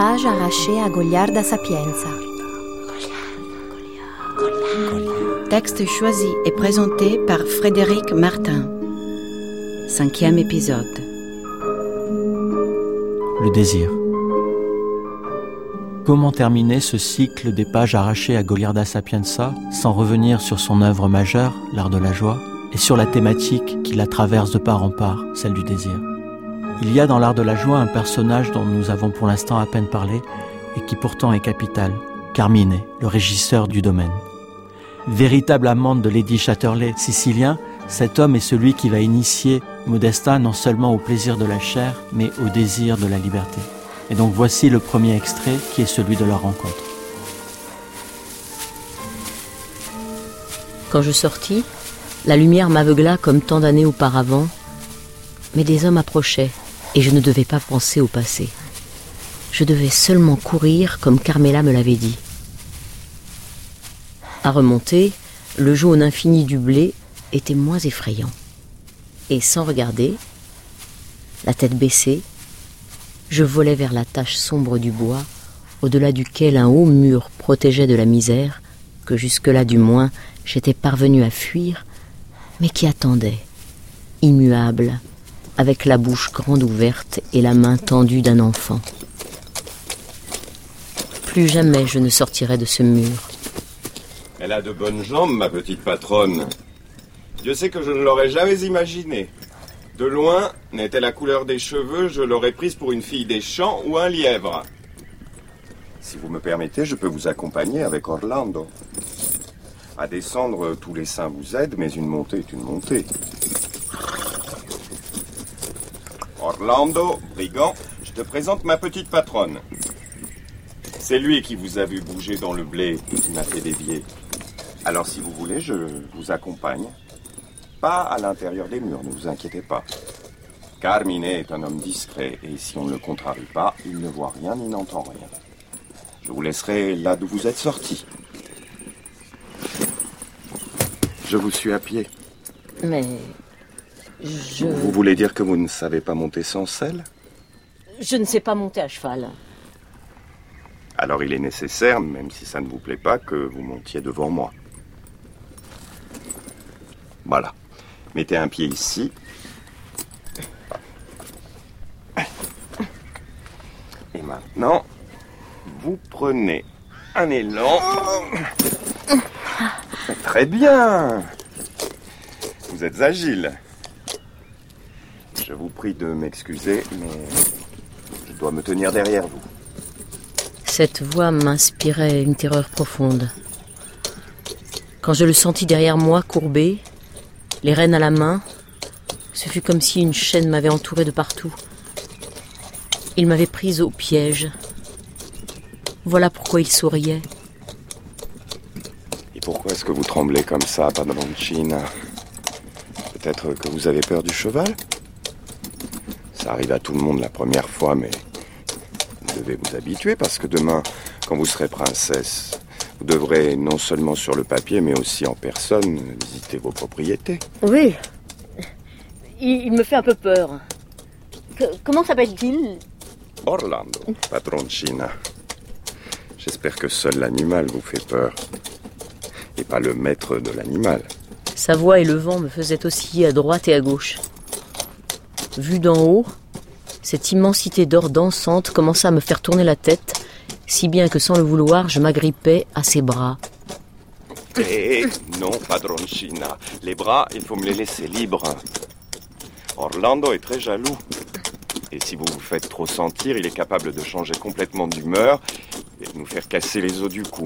pages arrachées à Goliarda Sapienza. Texte choisi et présenté par Frédéric Martin. 5e épisode. Le désir. Comment terminer ce cycle des pages arrachées à Goliarda Sapienza sans revenir sur son œuvre majeure, l'art de la joie, et sur la thématique qui la traverse de part en part, celle du désir. Il y a dans l'art de la joie un personnage dont nous avons pour l'instant à peine parlé et qui pourtant est capital, Carmine, le régisseur du domaine. Véritable amante de Lady Chatterley sicilien, cet homme est celui qui va initier Modesta non seulement au plaisir de la chair, mais au désir de la liberté. Et donc voici le premier extrait qui est celui de leur rencontre. Quand je sortis, la lumière m'aveugla comme tant d'années auparavant, mais des hommes approchaient et je ne devais pas penser au passé. Je devais seulement courir comme Carmela me l'avait dit. À remonter, le jaune infini du blé était moins effrayant. Et sans regarder, la tête baissée, je volais vers la tache sombre du bois, au-delà duquel un haut mur protégeait de la misère, que jusque-là du moins j'étais parvenu à fuir, mais qui attendait, immuable, avec la bouche grande ouverte et la main tendue d'un enfant. Plus jamais je ne sortirai de ce mur. Elle a de bonnes jambes, ma petite patronne. Dieu sait que je ne l'aurais jamais imaginé. De loin, n'était la couleur des cheveux, je l'aurais prise pour une fille des champs ou un lièvre. Si vous me permettez, je peux vous accompagner avec Orlando. À descendre, tous les saints vous aident, mais une montée est une montée. Orlando, brigand, je te présente ma petite patronne. C'est lui qui vous a vu bouger dans le blé et qui m'a fait dévier. Alors si vous voulez, je vous accompagne. Pas à l'intérieur des murs, ne vous inquiétez pas. Carmine est un homme discret et si on ne le contrarie pas, il ne voit rien ni n'entend rien. Je vous laisserai là d'où vous êtes sortis. Je vous suis à pied. Mais Vous voulez dire que vous ne savez pas monter sans selle? je ne sais pas monter à cheval. Alors il est nécessaire, même si ça ne vous plaît pas, que vous montiez devant moi. Voilà. Mettez un pied ici. Et maintenant, vous prenez un élan. Très bien. Vous êtes agile. Je vous prie de m'excuser, mais je dois me tenir derrière vous. Cette voix m'inspirait une terreur profonde. Quand je le sentis derrière moi, courbé, les rênes à la main, ce fut comme si une chaîne m'avait entourée de partout. Il m'avait prise au piège. Voilà pourquoi il souriait. Et pourquoi est-ce que vous tremblez comme ça, Padroncina? Peut-être que vous avez peur du cheval? Ça arrive à tout le monde la première fois, mais vous devez vous habituer parce que demain, quand vous serez princesse, vous devrez non seulement sur le papier, mais aussi en personne visiter vos propriétés. Oui, il me fait un peu peur. Comment s'appelle-t-il? Orlando, Padroncina. J'espère que seul l'animal vous fait peur, et pas le maître de l'animal. Sa voix et le vent me faisaient osciller à droite et à gauche. Vue d'en haut, cette immensité d'or dansante commença à me faire tourner la tête, si bien que sans le vouloir, je m'agrippais à ses bras. Eh non, Padroncina. Les bras, il faut me les laisser libres. Orlando est très jaloux. Et si vous vous faites trop sentir, il est capable de changer complètement d'humeur et de nous faire casser les os du cou.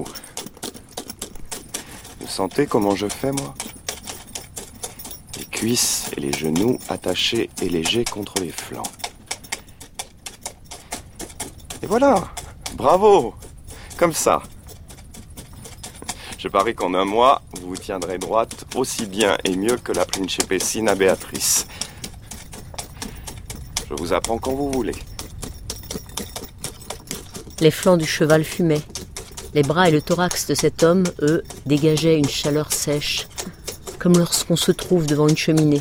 Vous sentez comment je fais, moi? Les cuisses et les genoux attachés et légers contre les flancs. Et voilà! Bravo! Comme ça. Je parie qu'en un mois, vous vous tiendrez droite aussi bien et mieux que la Principessina Béatrice. Je vous apprends quand vous voulez. Les flancs du cheval fumaient. Les bras et le thorax de cet homme, eux, dégageaient une chaleur sèche, comme lorsqu'on se trouve devant une cheminée.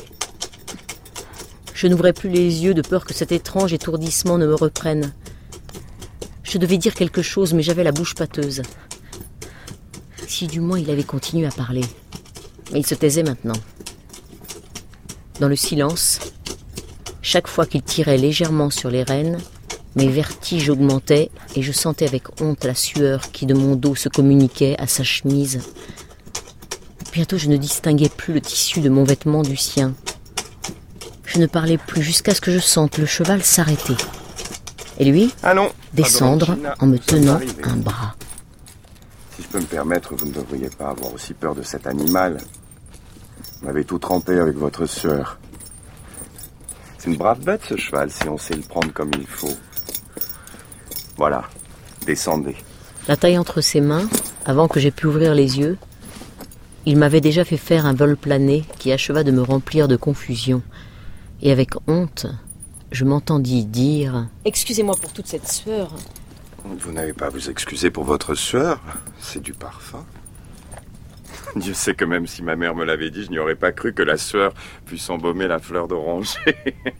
Je n'ouvrais plus les yeux de peur que cet étrange étourdissement ne me reprenne. Je Je devais dire quelque chose, mais j'avais la bouche pâteuse. Si du moins il avait continué à parler. Mais il se taisait maintenant. Dans le silence, chaque fois qu'il tirait légèrement sur les rênes, mes vertiges augmentaient et je sentais avec honte la sueur qui de mon dos se communiquait à sa chemise. Bientôt je ne distinguais plus le tissu de mon vêtement du sien. Je ne parlais plus jusqu'à ce que je sente le cheval s'arrêter. Et lui, descendre en me tenant un bras. Si je peux me permettre, vous ne devriez pas avoir aussi peur de cet animal. Vous m'avez tout trempé avec votre sueur. C'est une brave bête, ce cheval, si on sait le prendre comme il faut. Voilà, descendez. La taille entre ses mains, avant que j'aie pu ouvrir les yeux, il m'avait déjà fait faire un vol plané qui acheva de me remplir de confusion. Et avec honte, je m'entendis dire « Excusez-moi pour toute cette sueur. » Vous n'avez pas à vous excuser pour votre sueur, c'est du parfum. Dieu sait que même si ma mère me l'avait dit, je n'y aurais pas cru que la sueur puisse embaumer la fleur d'oranger.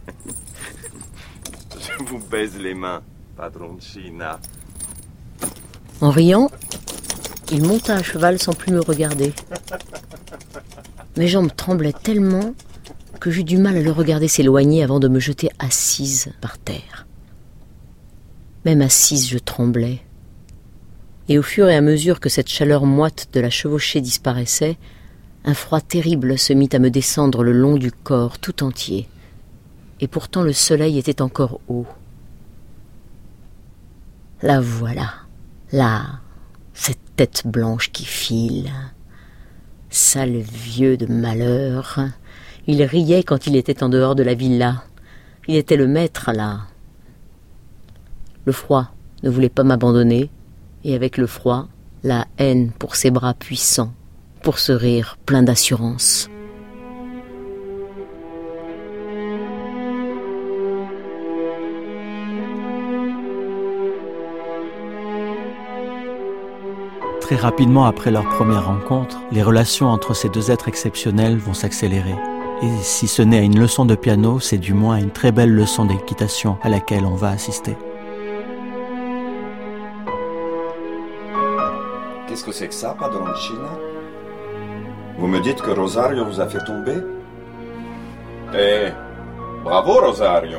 Je vous baise les mains, padroncina. En riant, il monta à cheval sans plus me regarder. Mes jambes tremblaient tellement que j'eus du mal à le regarder s'éloigner avant de me jeter assise par terre. Même assise, je tremblais. Et au fur et à mesure que cette chaleur moite de la chevauchée disparaissait, un froid terrible se mit à me descendre le long du corps tout entier. Et pourtant le soleil était encore haut. La voilà, là, cette tête blanche qui file. Sale vieux de malheur. Il riait quand il était en dehors de la villa. Il était le maître, là. Le froid ne voulait pas m'abandonner, et avec le froid, la haine pour ses bras puissants, pour ce rire plein d'assurance. Très rapidement après leur première rencontre, les relations entre ces deux êtres exceptionnels vont s'accélérer. Et si ce n'est à une leçon de piano, c'est du moins à une très belle leçon d'équitation à laquelle on va assister. Qu'est-ce que c'est que ça, padroncina? Vous me dites que Rosario vous a fait tomber? Eh, bravo Rosario!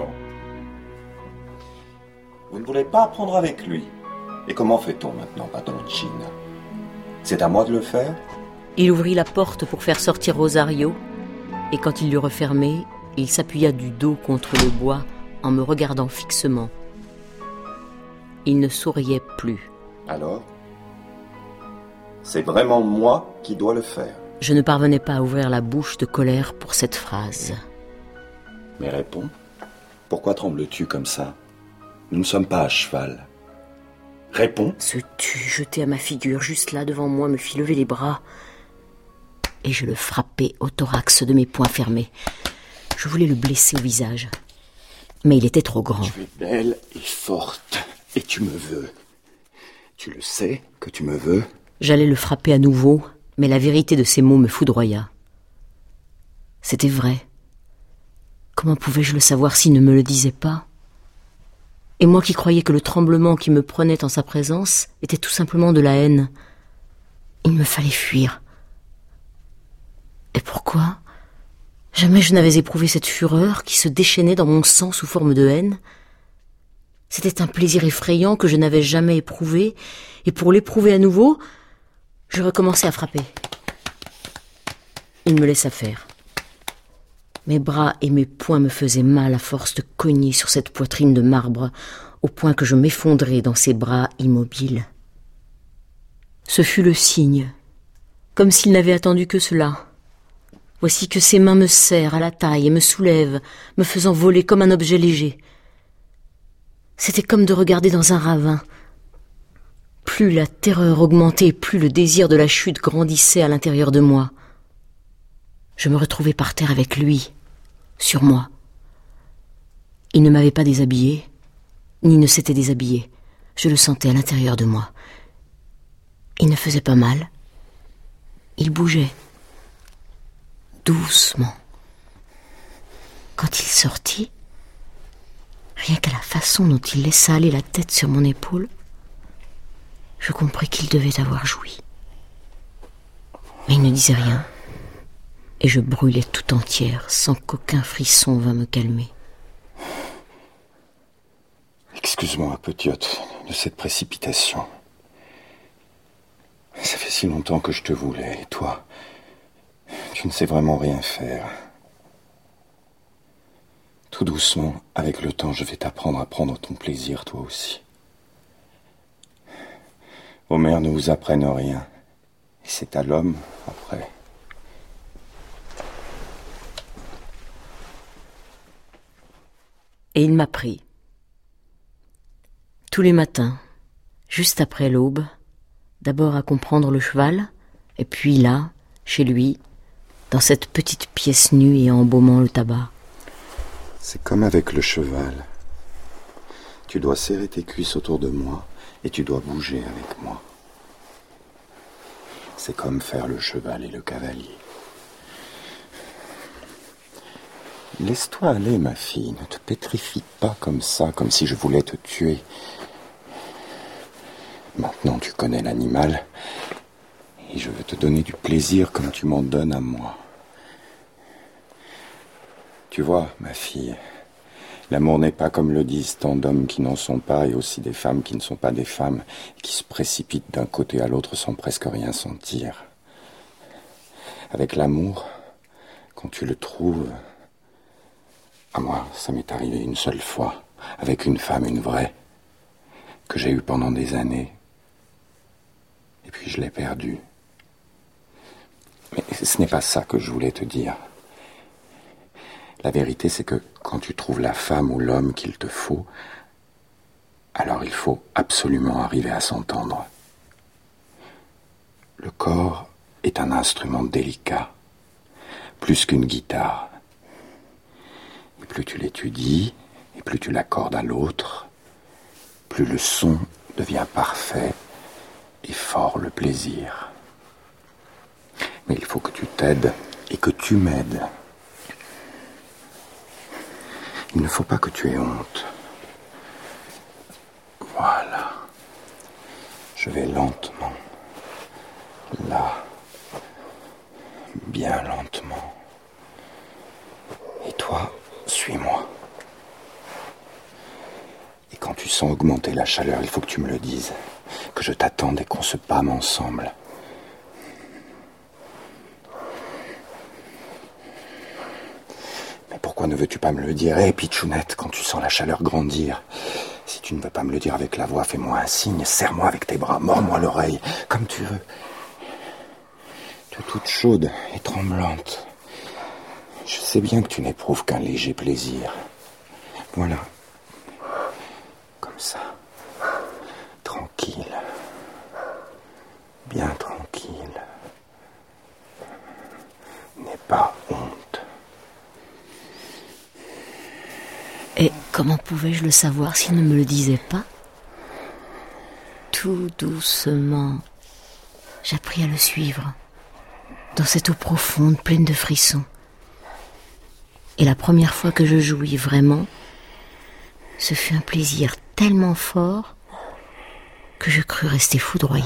Vous ne voulez pas apprendre avec lui. Et comment fait-on maintenant, padroncina? C'est à moi de le faire? Il ouvrit la porte pour faire sortir Rosario, et quand il l'eut refermée, il s'appuya du dos contre le bois en me regardant fixement. Il ne souriait plus. Alors? C'est vraiment moi qui dois le faire. Je ne parvenais pas à ouvrir la bouche de colère pour cette phrase. Mais réponds, pourquoi trembles-tu comme ça? Nous ne sommes pas à cheval. Réponds. Ce tu jeté à ma figure juste là devant moi me fit lever les bras et je le frappai au thorax de mes poings fermés. Je voulais le blesser au visage, mais il était trop grand. Tu es belle et forte et tu me veux. Tu le sais que tu me veux? J'allais le frapper à nouveau, mais la vérité de ces mots me foudroya. C'était vrai. Comment pouvais-je le savoir s'il ne me le disait pas? Et moi qui croyais que le tremblement qui me prenait en sa présence était tout simplement de la haine. Il me fallait fuir. Et pourquoi? Jamais je n'avais éprouvé cette fureur qui se déchaînait dans mon sang sous forme de haine. C'était un plaisir effrayant que je n'avais jamais éprouvé, et pour l'éprouver à nouveau, je recommençai à frapper. Il me laissa faire. Mes bras et mes poings me faisaient mal à force de cogner sur cette poitrine de marbre, au point que je m'effondrai dans ses bras immobiles. Ce fut le signe, comme s'il n'avait attendu que cela. Voici que ses mains me serrent à la taille et me soulèvent, me faisant voler comme un objet léger. C'était comme de regarder dans un ravin. Plus la terreur augmentait, plus le désir de la chute grandissait à l'intérieur de moi. Je me retrouvais par terre avec lui, sur moi. Il ne m'avait pas déshabillé, ni ne s'était déshabillé. Je le sentais à l'intérieur de moi. Il ne faisait pas mal. Il bougeait. Doucement. Quand il sortit, rien qu'à la façon dont il laissa aller la tête sur mon épaule, je compris qu'il devait avoir joui. Mais il ne disait rien, et je brûlais tout entière sans qu'aucun frisson vînt me calmer. Excuse-moi, petite, de cette précipitation. Ça fait si longtemps que je te voulais, et toi, tu ne sais vraiment rien faire. Tout doucement, avec le temps, je vais t'apprendre à prendre ton plaisir, toi aussi. Vos mères ne vous apprennent rien, et c'est à l'homme, après. Et il m'apprit. Tous les matins, juste après l'aube, d'abord à comprendre le cheval, et puis là, chez lui, dans cette petite pièce nue et embaumant le tabac. C'est comme avec le cheval. Tu dois serrer tes cuisses autour de moi et tu dois bouger avec moi. C'est comme faire le cheval et le cavalier. Laisse-toi aller, ma fille. Ne te pétrifie pas comme ça, comme si je voulais te tuer. Maintenant, tu connais l'animal et je veux te donner du plaisir comme tu m'en donnes à moi. Tu vois, ma fille, l'amour n'est pas comme le disent tant d'hommes qui n'en sont pas et aussi des femmes qui ne sont pas des femmes et qui se précipitent d'un côté à l'autre sans presque rien sentir. Avec l'amour, quand tu le trouves... À moi, ça m'est arrivé une seule fois, avec une femme, une vraie, que j'ai eue pendant des années. Et puis je l'ai perdue. Mais ce n'est pas ça que je voulais te dire. La vérité, c'est que quand tu trouves la femme ou l'homme qu'il te faut, alors il faut absolument arriver à s'entendre. Le corps est un instrument délicat, plus qu'une guitare. Et plus tu l'étudies, et plus tu l'accordes à l'autre, plus le son devient parfait et fort le plaisir. Mais il faut que tu t'aides et que tu m'aides. Il ne faut pas que tu aies honte. Voilà. Je vais lentement. Là. Bien lentement. Et toi, suis-moi. Et quand tu sens augmenter la chaleur, il faut que tu me le dises. Que je t'attende et qu'on se pâme ensemble. Mais pourquoi ne veux-tu pas me le dire, hé, pitchounette, quand tu sens la chaleur grandir? Si tu ne veux pas me le dire avec la voix, fais-moi un signe, serre-moi avec tes bras, mords-moi l'oreille, comme tu veux. Tu es toute chaude et tremblante. Je sais bien que tu n'éprouves qu'un léger plaisir. Voilà. Comme ça. Tranquille. Bien tranquille. N'aie pas honte. Et comment pouvais-je le savoir s'il ne me le disait pas? Tout doucement, j'appris à le suivre, dans cette eau profonde, pleine de frissons. Et la première fois que je jouis vraiment, ce fut un plaisir tellement fort que je crus rester foudroyée.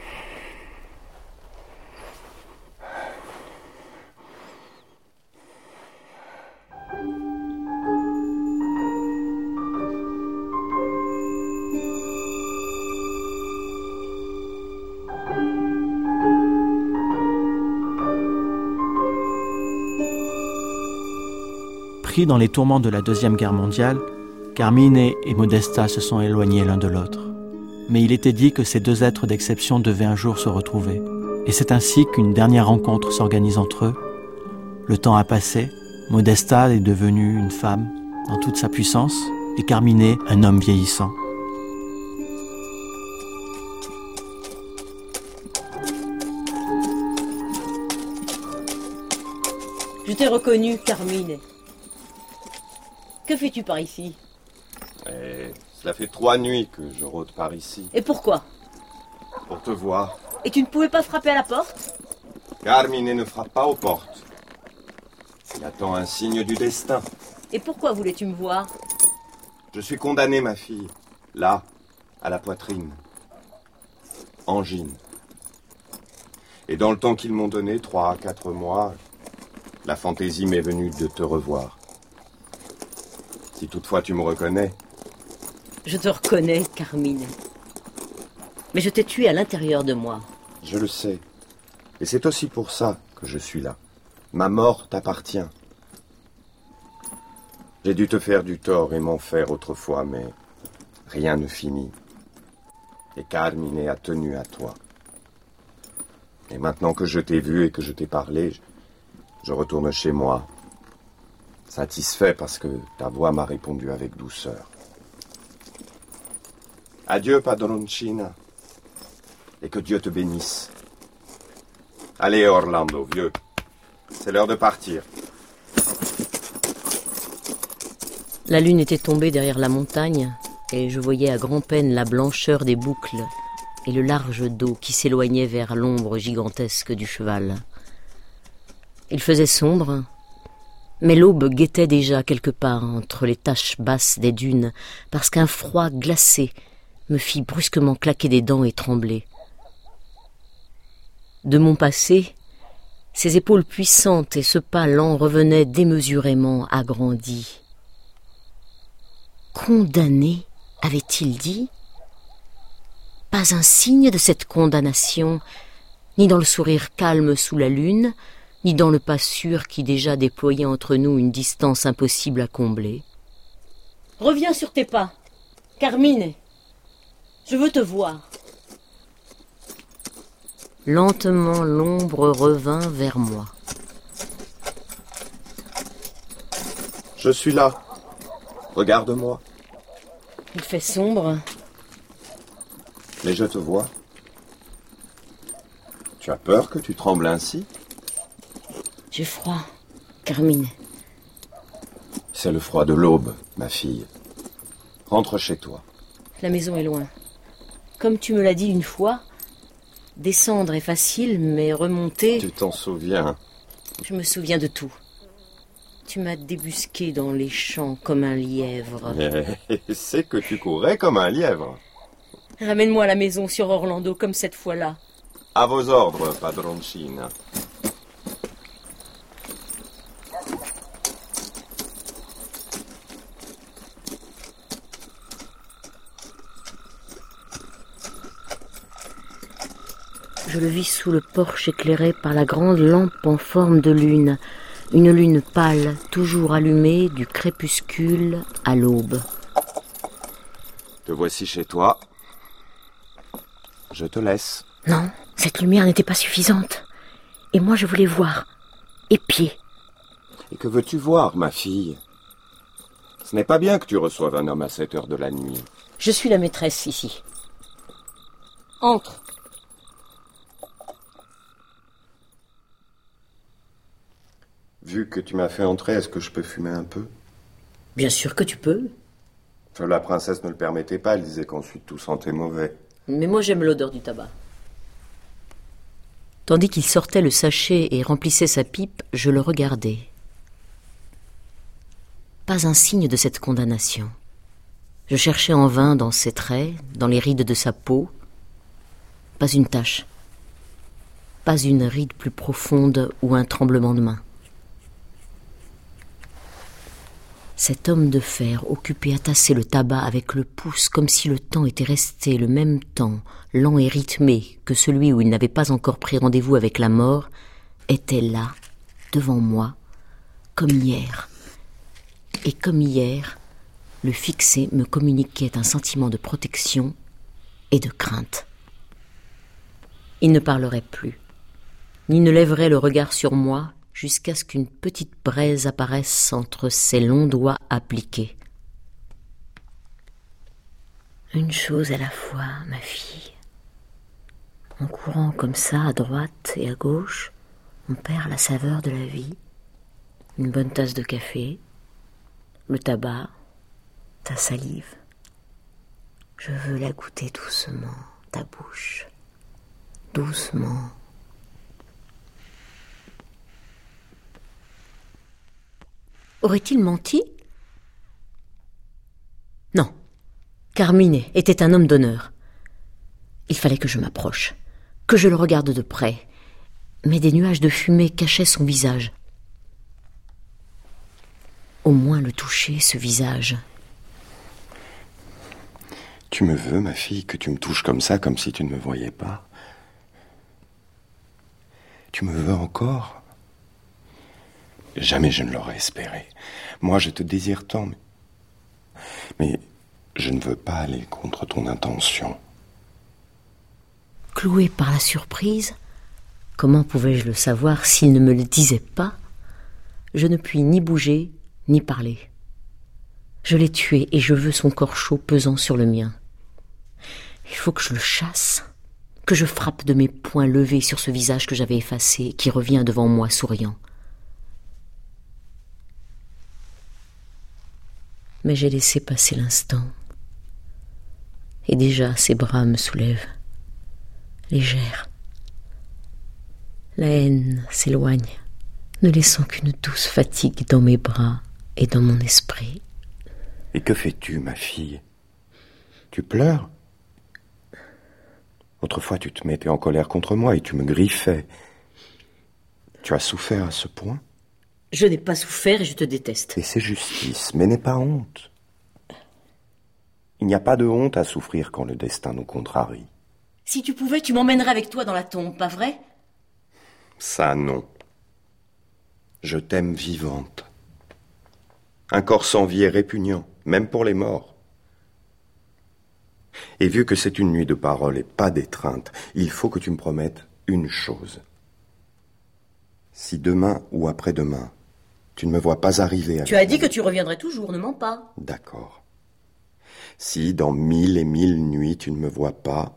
Pris dans les tourments de la Deuxième Guerre mondiale, Carmine et Modesta se sont éloignés l'un de l'autre. Mais il était dit que ces deux êtres d'exception devaient un jour se retrouver. Et c'est ainsi qu'une dernière rencontre s'organise entre eux. Le temps a passé, Modesta est devenue une femme dans toute sa puissance, et Carmine un homme vieillissant. Je t'ai reconnu, Carmine. Que fais-tu par ici? Cela fait 3 nuits que je rôde par ici. Et pourquoi? Pour te voir. Et tu ne pouvais pas frapper à la porte? Carmine ne frappe pas aux portes. Il attend un signe du destin. Et pourquoi voulais-tu me voir? Je suis condamné, ma fille. Là, à la poitrine. angine. Et dans le temps qu'ils m'ont donné, 3 à 4 mois, la fantaisie m'est venue de te revoir. Si toutefois tu me reconnais. Je te reconnais, Carmine. Mais je t'ai tué à l'intérieur de moi. Je le sais. Et c'est aussi pour ça que je suis là. Ma mort t'appartient. J'ai dû te faire du tort et m'en faire autrefois, mais rien ne finit. Et Carmine a tenu à toi. Et maintenant que je t'ai vu et que je t'ai parlé, je retourne chez moi, satisfait parce que ta voix m'a répondu avec douceur. Adieu, padroncina, et que Dieu te bénisse. Allez, Orlando, vieux, c'est l'heure de partir. La lune était tombée derrière la montagne, et je voyais à grand-peine la blancheur des boucles et le large dos qui s'éloignait vers l'ombre gigantesque du cheval. Il faisait sombre, mais l'aube guettait déjà quelque part entre les taches basses des dunes, parce qu'un froid glacé me fit brusquement claquer des dents et trembler. De mon passé, ses épaules puissantes et ce pas lent revenaient démesurément agrandis. Condamné, avait-il dit ? Pas un signe de cette condamnation, ni dans le sourire calme sous la lune, ni dans le pas sûr qui déjà déployait entre nous une distance impossible à combler. « Reviens sur tes pas, Carmine, je veux te voir. » Lentement, l'ombre revint vers moi. « Je suis là. Regarde-moi. » Il fait sombre. Mais je te vois. Tu as peur que tu trembles ainsi ? J'ai froid, Carmine. C'est le froid de l'aube, ma fille. Rentre chez toi. La maison est loin. Comme tu me l'as dit une fois, descendre est facile, mais remonter... Tu t'en souviens ? Je me souviens de tout. Tu m'as débusqué dans les champs comme un lièvre. Et c'est que tu courais comme un lièvre. Ramène-moi à la maison sur Orlando, comme cette fois-là. À vos ordres, padroncina. Je le vis sous le porche éclairé par la grande lampe en forme de lune. Une lune pâle, toujours allumée du crépuscule à l'aube. Te voici chez toi. Je te laisse. Non, cette lumière n'était pas suffisante. Et moi je voulais voir, épier. Et que veux-tu voir, ma fille ? Ce n'est pas bien que tu reçoives un homme à 7 heures de la nuit. Je suis la maîtresse ici. Entre. Vu que tu m'as fait entrer, est-ce que je peux fumer un peu ? Bien sûr que tu peux. La princesse ne le permettait pas, elle disait qu'ensuite tout sentait mauvais. Mais moi j'aime l'odeur du tabac. Tandis qu'il sortait le sachet et remplissait sa pipe, je le regardais. Pas un signe de cette condamnation. Je cherchais en vain dans ses traits, dans les rides de sa peau. Pas une tache. Pas une ride plus profonde ou un tremblement de main. Cet homme de fer, occupé à tasser le tabac avec le pouce, comme si le temps était resté le même temps, lent et rythmé que celui où il n'avait pas encore pris rendez-vous avec la mort, était là, devant moi, comme hier. Et comme hier, le fixé me communiquait un sentiment de protection et de crainte. Il ne parlerait plus, ni ne lèverait le regard sur moi, jusqu'à ce qu'une petite braise apparaisse entre ses longs doigts appliqués. Une chose à la fois, ma fille. En courant comme ça, à droite et à gauche, on perd la saveur de la vie. Une bonne tasse de café, le tabac, ta salive. Je veux la goûter doucement, ta bouche. Doucement. Aurait-il menti ? Non. Carmine était un homme d'honneur. Il fallait que je m'approche, que je le regarde de près. Mais des nuages de fumée cachaient son visage. Au moins le toucher, ce visage. Tu me veux, ma fille, que tu me touches comme ça, comme si tu ne me voyais pas? Tu me veux encore? Jamais je ne l'aurais espéré. Moi, je te désire tant, mais je ne veux pas aller contre ton intention. Cloué par la surprise, comment pouvais-je le savoir s'il ne me le disait pas? Je ne puis ni bouger, ni parler. Je l'ai tué et je veux son corps chaud pesant sur le mien. Il faut que je le chasse, que je frappe de mes poings levés sur ce visage que j'avais effacé et qui revient devant moi souriant. Mais j'ai laissé passer l'instant. Et déjà ses bras me soulèvent, légère. La haine s'éloigne, ne laissant qu'une douce fatigue dans mes bras et dans mon esprit. Et que fais-tu, ma fille? Tu pleures? Autrefois, tu te mettais en colère contre moi et tu me griffais. Tu as souffert à ce point? Je n'ai pas souffert et je te déteste. Et c'est justice, mais n'aie pas honte. Il n'y a pas de honte à souffrir quand le destin nous contrarie. Si tu pouvais, tu m'emmènerais avec toi dans la tombe, pas vrai? Ça, non. Je t'aime vivante. Un corps sans vie est répugnant, même pour les morts. Et vu que c'est une nuit de parole et pas d'étreinte, il faut que tu me promettes une chose. Si demain ou après-demain, tu ne me vois pas arriver... Tu as dit que tu reviendrais toujours, ne mens pas. D'accord. Si dans 1000 et 1000 nuits tu ne me vois pas,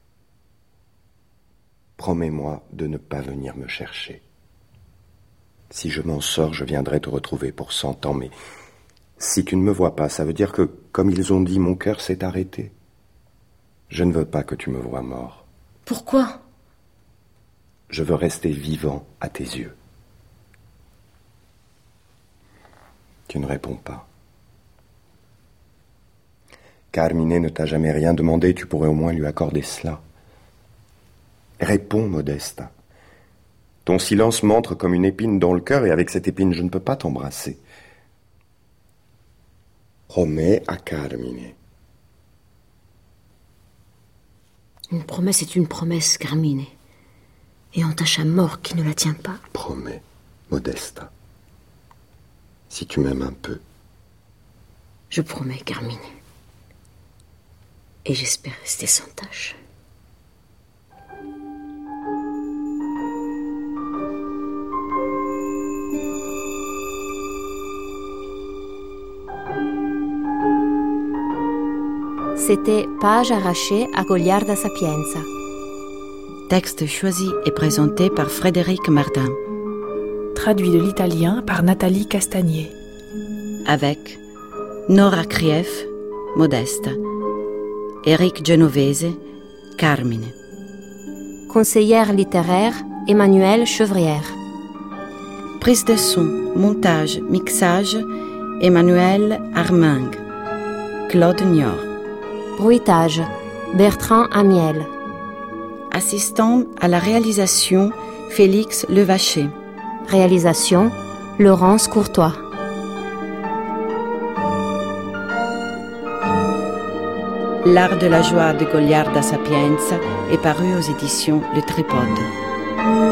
promets-moi de ne pas venir me chercher. Si je m'en sors, je viendrai te retrouver pour 100 ans, mais si tu ne me vois pas, ça veut dire que, comme ils ont dit, mon cœur s'est arrêté. Je ne veux pas que tu me vois mort. Pourquoi? Je veux rester vivant à tes yeux. Tu ne réponds pas. Carmine ne t'a jamais rien demandé, tu pourrais au moins lui accorder cela. Réponds, Modesta. Ton silence m'entre comme une épine dans le cœur, et avec cette épine, je ne peux pas t'embrasser. Promets à Carmine. Une promesse est une promesse, Carmine. Et on tâche à mort qui ne la tient pas. Promets, Modesta. Si tu m'aimes un peu. Je promets, Carmine. Et j'espère rester sans tâche. C'était Page arrachée à Goliarda Sapienza. Texte choisi et présenté par Frédéric Martin. Traduit de l'italien par Nathalie Castagnier. Avec Nora Krief, Modesta. Éric Genovese, Carmine. Conseillère littéraire, Emmanuelle Chevrière. Prise de son, montage, mixage, Emmanuel Armang. Claude Niort. Bruitage, Bertrand Amiel. Assistant à la réalisation, Félix Levaché. Réalisation, Laurence Courtois. L'art de la joie de Goliarda Sapienza est paru aux éditions Le Tripode.